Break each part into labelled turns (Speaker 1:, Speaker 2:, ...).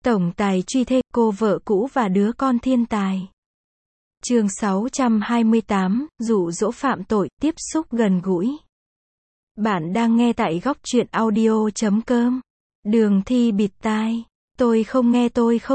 Speaker 1: Tổng tài truy thê, cô vợ cũ và đứa con thiên tài. Chương 628, dụ dỗ phạm tội, tiếp xúc gần gũi. Bạn đang nghe tại góc truyện audio.com. Đường Thi bịt tai. Tôi không nghe.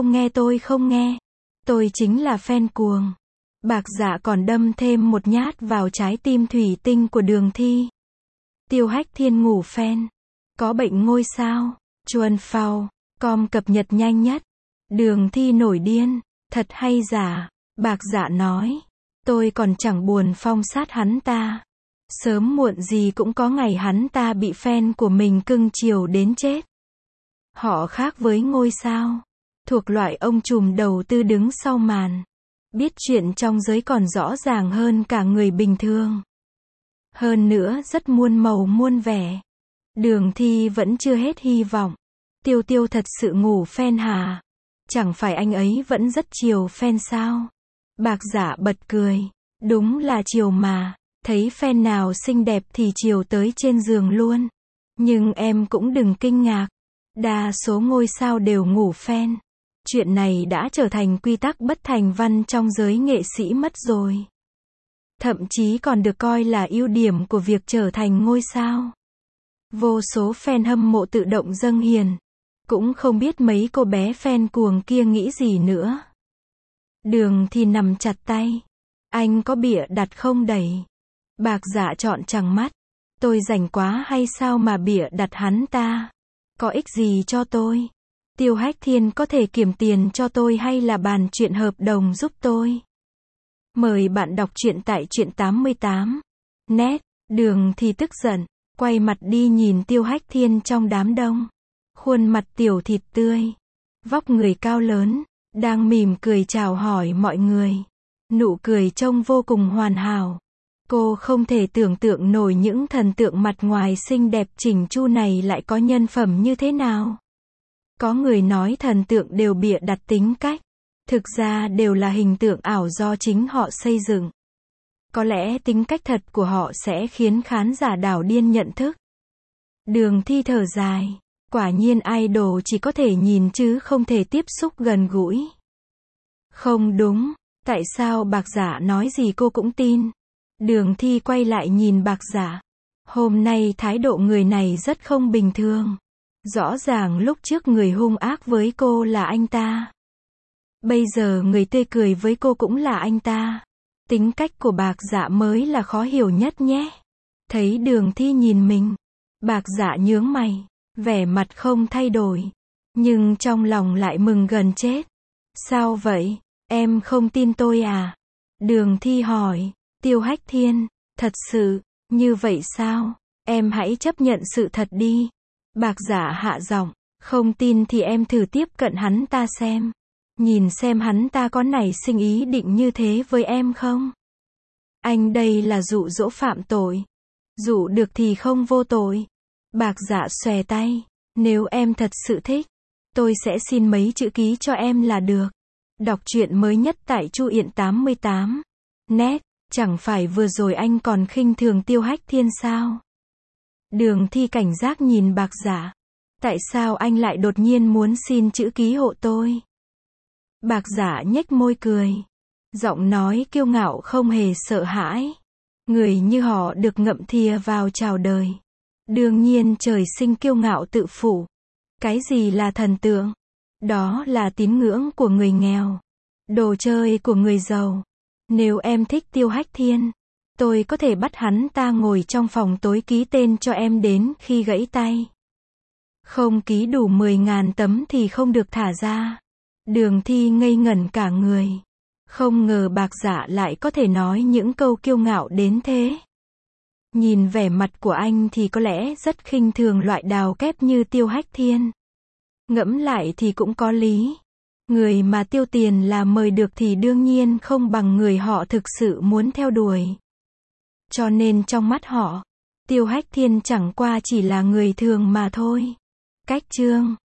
Speaker 1: Tôi chính là fan cuồng. Bạc Dạ còn đâm thêm một nhát vào trái tim thủy tinh của Đường Thi. Tiêu Hách Thiên ngủ fan. Có bệnh ngôi sao. Chuan Phao. Com cập nhật nhanh nhất. Đường Thi nổi điên. Thật hay giả? Bạc Dạ nói. Tôi còn chẳng buồn phong sát hắn ta. Sớm muộn gì cũng có ngày hắn ta bị fan của mình cưng chiều đến chết. Họ khác với ngôi sao. Thuộc loại ông trùm đầu tư đứng sau màn. Biết chuyện trong giới còn rõ ràng hơn cả người bình thường. Hơn nữa rất muôn màu muôn vẻ. Đường Thi vẫn chưa hết hy vọng. Tiêu Tiêu thật sự ngủ fan hả? Chẳng phải anh ấy vẫn rất chiều fan sao? Bạc Dạ bật cười. Đúng là chiều mà. Thấy fan nào xinh đẹp thì chiều tới trên giường luôn. Nhưng em cũng đừng kinh ngạc. Đa số ngôi sao đều ngủ fan. Chuyện này đã trở thành quy tắc bất thành văn trong giới nghệ sĩ mất rồi. Thậm chí còn được coi là ưu điểm của việc trở thành ngôi sao. Vô số fan hâm mộ tự động dâng hiền. Cũng không biết mấy cô bé fan cuồng kia nghĩ gì nữa. Đường thì nằm chặt tay. Anh có bịa đặt không đẩy? Bạc Dạ trọn trắng mắt. Tôi rảnh quá hay sao mà bịa đặt hắn ta? Có ích gì cho tôi? Tiêu Hách Thiên có thể kiểm tiền cho tôi hay là bàn chuyện hợp đồng giúp tôi? Mời bạn đọc truyện tại truyện 88. Net. Đường thì tức giận. Quay mặt đi nhìn Tiêu Hách Thiên trong đám đông. Khuôn mặt tiểu thịt tươi. Vóc người cao lớn. Đang mỉm cười chào hỏi mọi người. Nụ cười trông vô cùng hoàn hảo. Cô không thể tưởng tượng nổi những thần tượng mặt ngoài xinh đẹp chỉnh chu này lại có nhân phẩm như thế nào. Có người nói thần tượng đều bịa đặt tính cách. Thực ra đều là hình tượng ảo do chính họ xây dựng. Có lẽ tính cách thật của họ sẽ khiến khán giả đảo điên nhận thức. Đường Thi thở dài. Quả nhiên idol chỉ có thể nhìn chứ không thể tiếp xúc gần gũi. Không đúng. Tại sao Bạc Dạ nói gì cô cũng tin? Đường Thi quay lại nhìn Bạc Dạ. Hôm nay thái độ người này rất không bình thường. Rõ ràng lúc trước người hung ác với cô là anh ta. Bây giờ người tươi cười với cô cũng là anh ta. Tính cách của Bạc Dạ mới là khó hiểu nhất nhé. Thấy Đường Thi nhìn mình. Bạc Dạ nhướng mày. Vẻ mặt không thay đổi. Nhưng trong lòng lại mừng gần chết. Sao vậy? Em không tin tôi à? Đường Thi hỏi. Tiêu Hách Thiên. Thật sự. Như vậy sao? Em hãy chấp nhận sự thật đi. Bạc Dạ hạ giọng. Không tin thì em thử tiếp cận hắn ta xem. Nhìn xem hắn ta có nảy sinh ý định như thế với em không? Anh đây là dụ dỗ phạm tội. Dụ được thì không vô tội. Bạc Dạ xòe tay. Nếu em thật sự thích, tôi sẽ xin mấy chữ ký cho em là được. Đọc truyện mới nhất tại truyện 88. Net. Chẳng phải vừa rồi anh còn khinh thường Tiêu Hách Thiên sao? Đường Thi cảnh giác nhìn Bạc Dạ. Tại sao anh lại đột nhiên muốn xin chữ ký hộ tôi? Bạc Dạ nhếch môi cười. Giọng nói kiêu ngạo không hề sợ hãi. Người như họ được ngậm thìa vào chào đời. Đương nhiên trời sinh kiêu ngạo tự phụ. Cái gì là thần tượng? Đó là tín ngưỡng của người nghèo. Đồ chơi của người giàu. Nếu em thích Tiêu Hách Thiên, tôi có thể bắt hắn ta ngồi trong phòng tối ký tên cho em đến khi gãy tay. Không ký đủ 10.000 tấm thì không được thả ra. Đường Thi ngây ngẩn cả người. Không ngờ Bạc Dạ lại có thể nói những câu kiêu ngạo đến thế. Nhìn vẻ mặt của anh thì có lẽ rất khinh thường loại đào kép như Tiêu Hách Thiên. Ngẫm lại thì cũng có lý. Người mà tiêu tiền là mời được thì đương nhiên không bằng người họ thực sự muốn theo đuổi. Cho nên trong mắt họ, Tiêu Hách Thiên chẳng qua chỉ là người thường mà thôi. Cách chương.